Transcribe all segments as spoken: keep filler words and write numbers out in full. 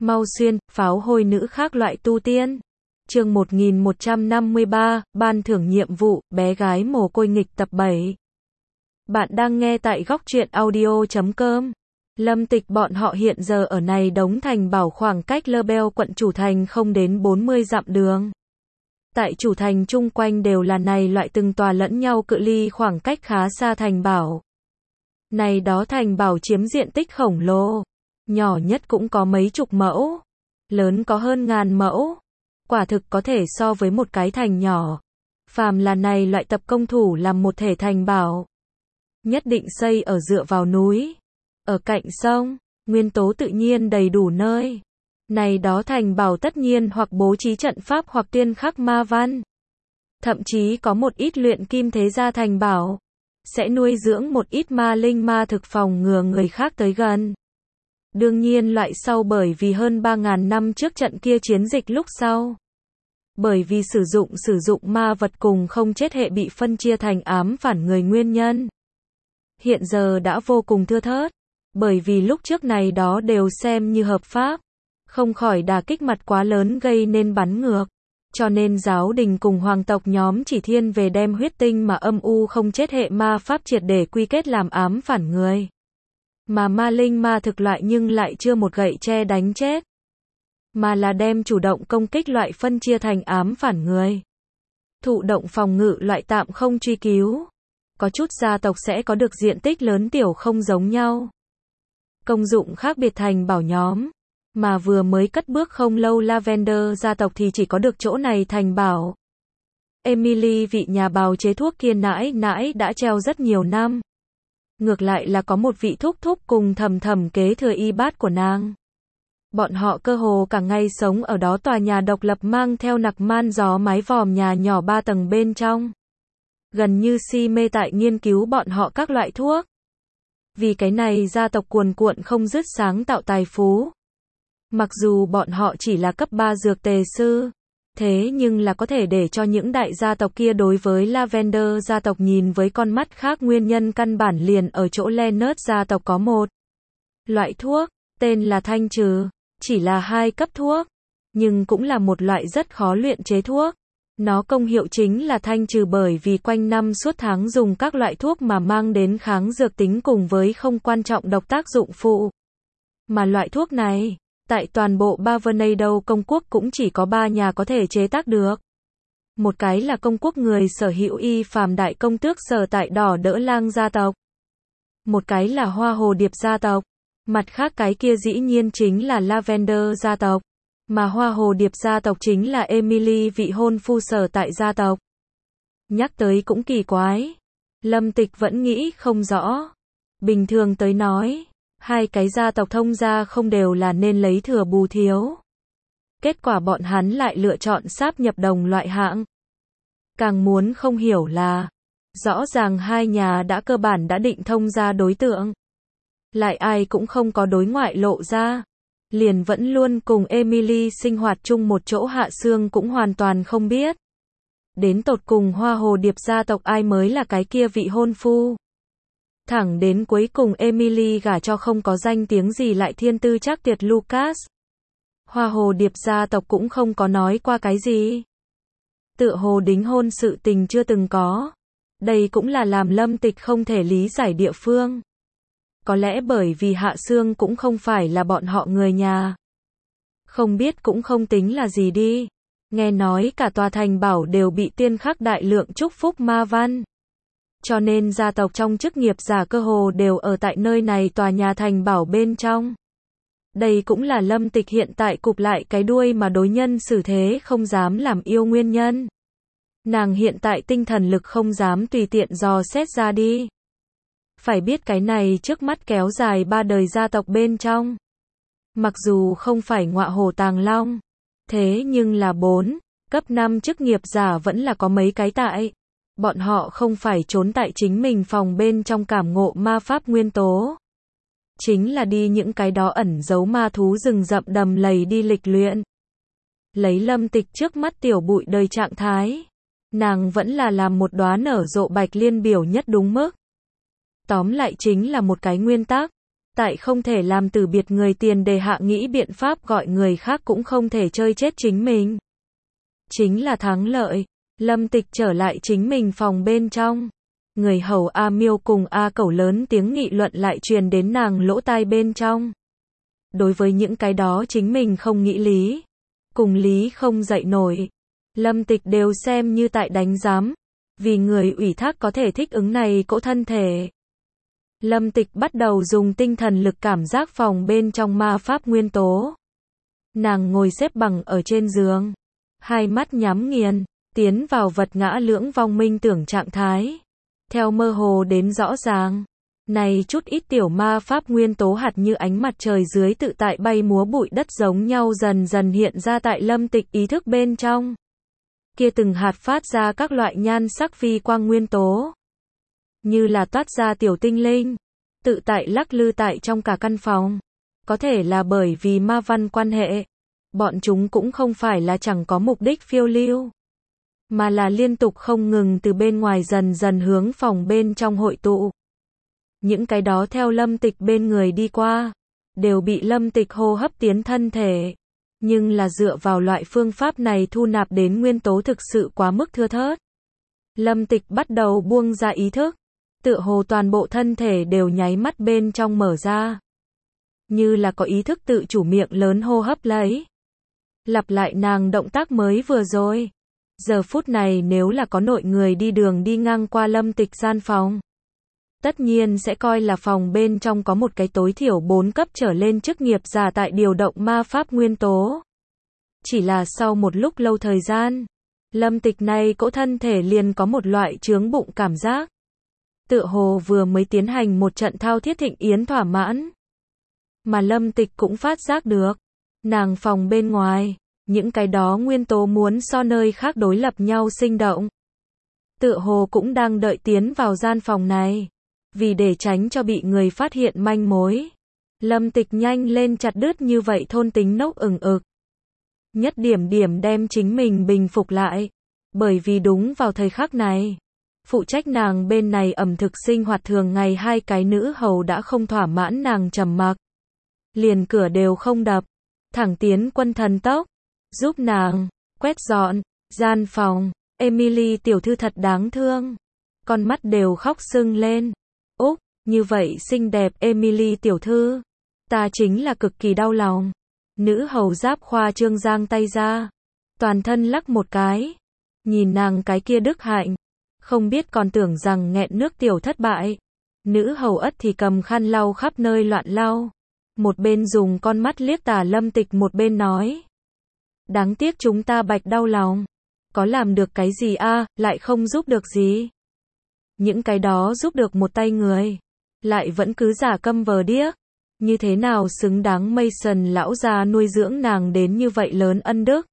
Mau Xuyên, pháo hôi nữ khác loại tu tiên. Chương một nghìn một trăm năm mươi ba, ban thưởng nhiệm vụ, bé gái mồ côi nghịch tập bảy. Bạn đang nghe tại góc truyện audio chấm com. Lâm Tịch bọn họ hiện giờ ở này đống thành bảo khoảng cách Lơ Beo quận chủ thành không đến bốn mươi dặm đường. Tại chủ thành chung quanh đều là này loại từng tòa lẫn nhau cự ly khoảng cách khá xa thành bảo. Này đó thành bảo chiếm diện tích khổng lồ. Nhỏ nhất cũng có mấy chục mẫu. Lớn có hơn ngàn mẫu. Quả thực có thể so với một cái thành nhỏ. Phàm là này loại tập công thủ làm một thể thành bảo. Nhất định xây ở dựa vào núi. Ở cạnh sông. Nguyên tố tự nhiên đầy đủ nơi. Này đó thành bảo tất nhiên hoặc bố trí trận pháp hoặc tuyên khắc ma văn. Thậm chí có một ít luyện kim thế gia thành bảo. Sẽ nuôi dưỡng một ít ma linh ma thực phòng ngừa người khác tới gần. Đương nhiên loại sau bởi vì hơn ba ngàn năm trước trận kia chiến dịch lúc sau. Bởi vì sử dụng sử dụng ma vật cùng không chết hệ bị phân chia thành ám phản người nguyên nhân. Hiện giờ đã vô cùng thưa thớt. Bởi vì lúc trước này đó đều xem như hợp pháp. Không khỏi đả kích mặt quá lớn gây nên bắn ngược. Cho nên giáo đình cùng hoàng tộc nhóm chỉ thiên về đem huyết tinh mà âm u không chết hệ ma pháp triệt để quy kết làm ám phản người. Mà ma linh ma thực loại nhưng lại chưa một gậy tre đánh chết. Mà là đem chủ động công kích loại phân chia thành ám phản người. Thụ động phòng ngự loại tạm không truy cứu. Có chút gia tộc sẽ có được diện tích lớn tiểu không giống nhau. Công dụng khác biệt thành bảo nhóm. Mà vừa mới cất bước không lâu Lavender gia tộc thì chỉ có được chỗ này thành bảo. Emily vị nhà bào chế thuốc kia nãi nãi đã treo rất nhiều năm. Ngược lại là có một vị thúc thúc cùng thầm thầm kế thừa y bát của nàng. Bọn họ cơ hồ cả ngày sống ở đó tòa nhà độc lập mang theo nặc man gió mái vòm nhà nhỏ ba tầng bên trong. Gần như si mê tại nghiên cứu bọn họ các loại thuốc. Vì cái này gia tộc cuồn cuộn không dứt sáng tạo tài phú. Mặc dù bọn họ chỉ là cấp ba dược tề sư. Thế nhưng là có thể để cho những đại gia tộc kia đối với Lavender gia tộc nhìn với con mắt khác nguyên nhân căn bản liền ở chỗ Leonard gia tộc có một loại thuốc, tên là thanh trừ, chỉ là hai cấp thuốc, nhưng cũng là một loại rất khó luyện chế thuốc. Nó công hiệu chính là thanh trừ bởi vì quanh năm suốt tháng dùng các loại thuốc mà mang đến kháng dược tính cùng với không quan trọng độc tác dụng phụ. Mà loại thuốc này tại toàn bộ Bavernado công quốc cũng chỉ có ba nhà có thể chế tác được. Một cái là công quốc người sở hữu y phàm đại công tước sở tại đỏ đỡ lang gia tộc. Một cái là hoa hồ điệp gia tộc. Mặt khác cái kia dĩ nhiên chính là Lavender gia tộc. Mà hoa hồ điệp gia tộc chính là Emily vị hôn phu sở tại gia tộc. Nhắc tới cũng kỳ quái. Lâm Tịch vẫn nghĩ không rõ. Bình thường tới nói. Hai cái gia tộc thông gia không đều là nên lấy thừa bù thiếu. Kết quả bọn hắn lại lựa chọn sáp nhập đồng loại hạng. Càng muốn không hiểu là, rõ ràng hai nhà đã cơ bản đã định thông gia đối tượng. Lại ai cũng không có đối ngoại lộ ra. Liền vẫn luôn cùng Emily sinh hoạt chung một chỗ Hạ Sương cũng hoàn toàn không biết. Đến tột cùng hoa hồ điệp gia tộc ai mới là cái kia vị hôn phu. Thẳng đến cuối cùng Emily gả cho không có danh tiếng gì lại thiên tư chắc tuyệt Lucas. Hoa hồ điệp gia tộc cũng không có nói qua cái gì. Tựa hồ đính hôn sự tình chưa từng có. Đây cũng là làm Lâm Tịch không thể lý giải địa phương. Có lẽ bởi vì Hạ Sương cũng không phải là bọn họ người nhà. Không biết cũng không tính là gì đi. Nghe nói cả tòa thành bảo đều bị tiên khắc đại lượng chúc phúc ma văn. Cho nên gia tộc trong chức nghiệp giả cơ hồ đều ở tại nơi này tòa nhà thành bảo bên trong. Đây cũng là Lâm Tịch hiện tại cụp lại cái đuôi mà đối nhân xử thế không dám làm yêu nguyên nhân. Nàng hiện tại tinh thần lực không dám tùy tiện dò xét ra đi. Phải biết cái này trước mắt kéo dài ba đời gia tộc bên trong. Mặc dù không phải ngọa hổ tàng long. Thế nhưng là bốn, cấp năm chức nghiệp giả vẫn là có mấy cái tại. Bọn họ không phải trốn tại chính mình phòng bên trong cảm ngộ ma pháp nguyên tố. Chính là đi những cái đó ẩn giấu ma thú rừng rậm đầm lầy đi lịch luyện. Lấy Lâm Tịch trước mắt tiểu bụi đời trạng thái. Nàng vẫn là làm một đóa nở rộ bạch liên biểu nhất đúng mức. Tóm lại chính là một cái nguyên tắc. Tại không thể làm từ biệt người tiền đề hạ nghĩ biện pháp gọi người khác cũng không thể chơi chết chính mình. Chính là thắng lợi. Lâm Tịch trở lại chính mình phòng bên trong. Người hầu A Miêu cùng A Cẩu lớn tiếng nghị luận lại truyền đến nàng lỗ tai bên trong. Đối với những cái đó chính mình không nghĩ lý, cùng lý không dậy nổi, Lâm Tịch đều xem như tại đánh giám, vì người ủy thác có thể thích ứng này cỗ thân thể. Lâm Tịch bắt đầu dùng tinh thần lực cảm giác phòng bên trong ma pháp nguyên tố. Nàng ngồi xếp bằng ở trên giường, hai mắt nhắm nghiền, tiến vào vật ngã lưỡng vong minh tưởng trạng thái. Theo mơ hồ đến rõ ràng, này chút ít tiểu ma pháp nguyên tố hạt như ánh mặt trời dưới tự tại bay múa bụi đất giống nhau dần dần hiện ra tại Lâm Tịch ý thức bên trong. Kia từng hạt phát ra các loại nhan sắc vi quang nguyên tố, như là toát ra tiểu tinh linh, tự tại lắc lư tại trong cả căn phòng. Có thể là bởi vì ma văn quan hệ, bọn chúng cũng không phải là chẳng có mục đích phiêu lưu, mà là liên tục không ngừng từ bên ngoài dần dần hướng phòng bên trong hội tụ. Những cái đó theo Lâm Tịch bên người đi qua, đều bị Lâm Tịch hô hấp tiến thân thể. Nhưng là dựa vào loại phương pháp này thu nạp đến nguyên tố thực sự quá mức thưa thớt. Lâm Tịch bắt đầu buông ra ý thức, tựa hồ toàn bộ thân thể đều nháy mắt bên trong mở ra. Như là có ý thức tự chủ miệng lớn hô hấp lấy. Lặp lại nàng động tác mới vừa rồi. Giờ phút này nếu là có nội người đi đường đi ngang qua Lâm Tịch gian phòng, tất nhiên sẽ coi là phòng bên trong có một cái tối thiểu bốn cấp trở lên chức nghiệp giả tại điều động ma pháp nguyên tố. Chỉ là sau một lúc lâu thời gian, Lâm Tịch này cỗ thân thể liền có một loại chướng bụng cảm giác. Tựa hồ vừa mới tiến hành một trận thao thiết thịnh yến thỏa mãn. Mà Lâm Tịch cũng phát giác được, nàng phòng bên ngoài, những cái đó nguyên tố muốn so nơi khác đối lập nhau sinh động. Tựa hồ cũng đang đợi tiến vào gian phòng này. Vì để tránh cho bị người phát hiện manh mối, Lâm Tịch nhanh lên chặt đứt như vậy thôn tính nốc ừng ực. Nhất điểm điểm đem chính mình bình phục lại. Bởi vì đúng vào thời khắc này, phụ trách nàng bên này ẩm thực sinh hoạt thường ngày hai cái nữ hầu đã không thỏa mãn nàng trầm mặc. Liền cửa đều không đập, thẳng tiến quân thần tốc, giúp nàng quét dọn gian phòng. Emily tiểu thư thật đáng thương, con mắt đều khóc sưng lên. Úc, như vậy xinh đẹp Emily tiểu thư, ta chính là cực kỳ đau lòng. Nữ hầu giáp khoa trương giang tay ra, toàn thân lắc một cái, nhìn nàng cái kia đức hạnh, không biết còn tưởng rằng nghẹn nước tiểu thất bại. Nữ hầu ất thì cầm khăn lau khắp nơi loạn lau, một bên dùng con mắt liếc tà Lâm Tịch một bên nói. Đáng tiếc chúng ta bạch đau lòng, có làm được cái gì a, lại không giúp được gì. Những cái đó giúp được một tay người, lại vẫn cứ giả câm vờ điếc. Như thế nào xứng đáng Mason lão già nuôi dưỡng nàng đến như vậy lớn ân đức.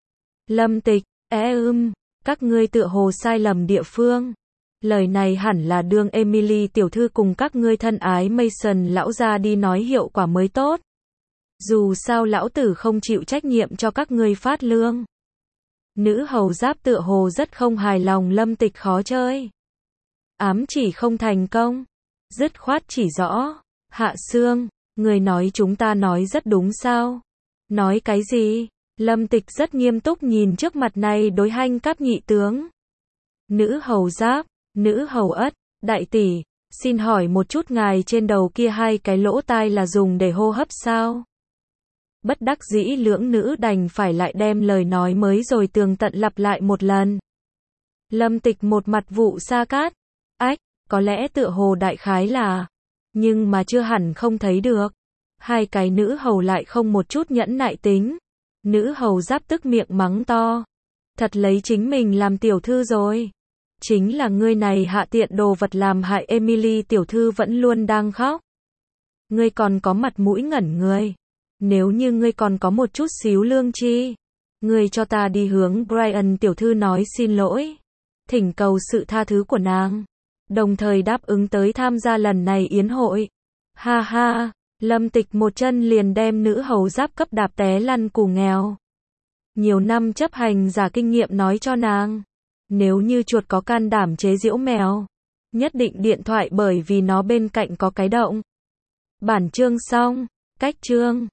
Lâm Tịch, é ưm, các ngươi tựa hồ sai lầm địa phương. Lời này hẳn là đương Emily tiểu thư cùng các ngươi thân ái Mason lão già đi nói hiệu quả mới tốt. Dù sao lão tử không chịu trách nhiệm cho các ngươi phát lương. Nữ hầu giáp tựa hồ rất không hài lòng Lâm Tịch khó chơi. Ám chỉ không thành công, dứt khoát chỉ rõ. Hạ Sương, người nói chúng ta nói rất đúng sao? Nói cái gì? Lâm Tịch rất nghiêm túc nhìn trước mặt này đối hanh cáp nhị tướng. Nữ hầu giáp, nữ hầu ất, đại tỷ, xin hỏi một chút ngài trên đầu kia hai cái lỗ tai là dùng để hô hấp sao? Bất đắc dĩ lưỡng nữ đành phải lại đem lời nói mới rồi tường tận lặp lại một lần. Lâm Tịch một mặt vụ sa cát. Ách, có lẽ tựa hồ đại khái là, nhưng mà chưa hẳn không thấy được. Hai cái nữ hầu lại không một chút nhẫn nại tính. Nữ hầu giáp tức miệng mắng to. Thật lấy chính mình làm tiểu thư rồi. Chính là ngươi này hạ tiện đồ vật làm hại Emily tiểu thư vẫn luôn đang khóc. Ngươi còn có mặt mũi ngẩn người. Nếu như ngươi còn có một chút xíu lương tri, ngươi cho ta đi hướng Brian tiểu thư nói xin lỗi, thỉnh cầu sự tha thứ của nàng, đồng thời đáp ứng tới tham gia lần này yến hội. Ha ha, Lâm Tịch một chân liền đem nữ hầu giáp cấp đạp té lăn cù nghèo. Nhiều năm chấp hành giả kinh nghiệm nói cho nàng, nếu như chuột có can đảm chế giễu mèo, nhất định điện thoại bởi vì nó bên cạnh có cái động. Bản chương xong. Cách chương